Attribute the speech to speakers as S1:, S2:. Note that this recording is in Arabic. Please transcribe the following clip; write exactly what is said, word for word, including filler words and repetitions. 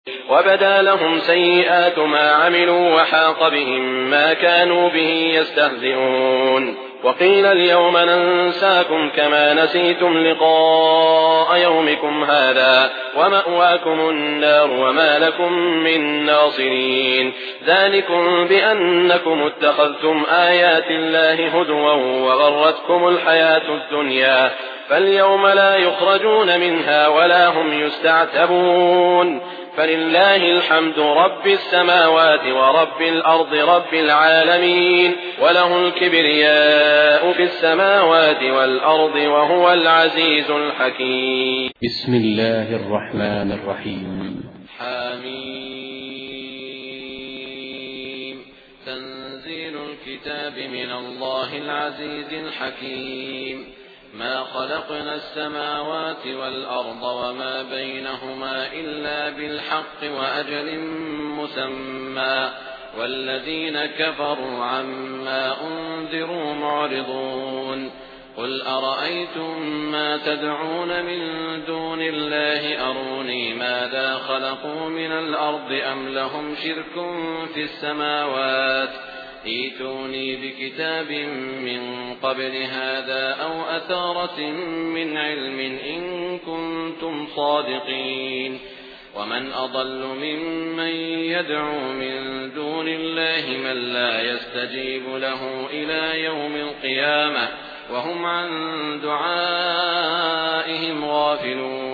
S1: وبدا لهم سيئات ما عملوا وحاق بهم ما كانوا به يستهزئون وقيل اليوم ننساكم كما نسيتم لقاء يومكم هذا ومأواكم النار وما لكم من ناصرين ذلكم بأنكم اتخذتم آيات الله هزوا وغرتكم الحياة الدنيا فاليوم لا يخرجون منها ولا هم يستعتبون فلله الحمد رب السماوات ورب الأرض رب العالمين وله الكبرياء في السماوات والأرض وهو العزيز الحكيم.
S2: بسم الله الرحمن الرحيم.
S3: حميم. تنزيل الكتاب من الله العزيز الحكيم. ما خلقنا السماوات والأرض وما بينهما إلا بالحق وأجل مسمى والذين كفروا عما أنذروا معرضون قل أرأيتم ما تدعون من دون الله أروني ماذا خلقوا من الأرض أم لهم شرك في السماوات ائتوني بكتاب من قبل هذا أو أثارة من علم إن كنتم صادقين ومن أضل ممن يدعو من دون الله من لا يستجيب له إلى يوم القيامة وهم عن دعائهم غافلون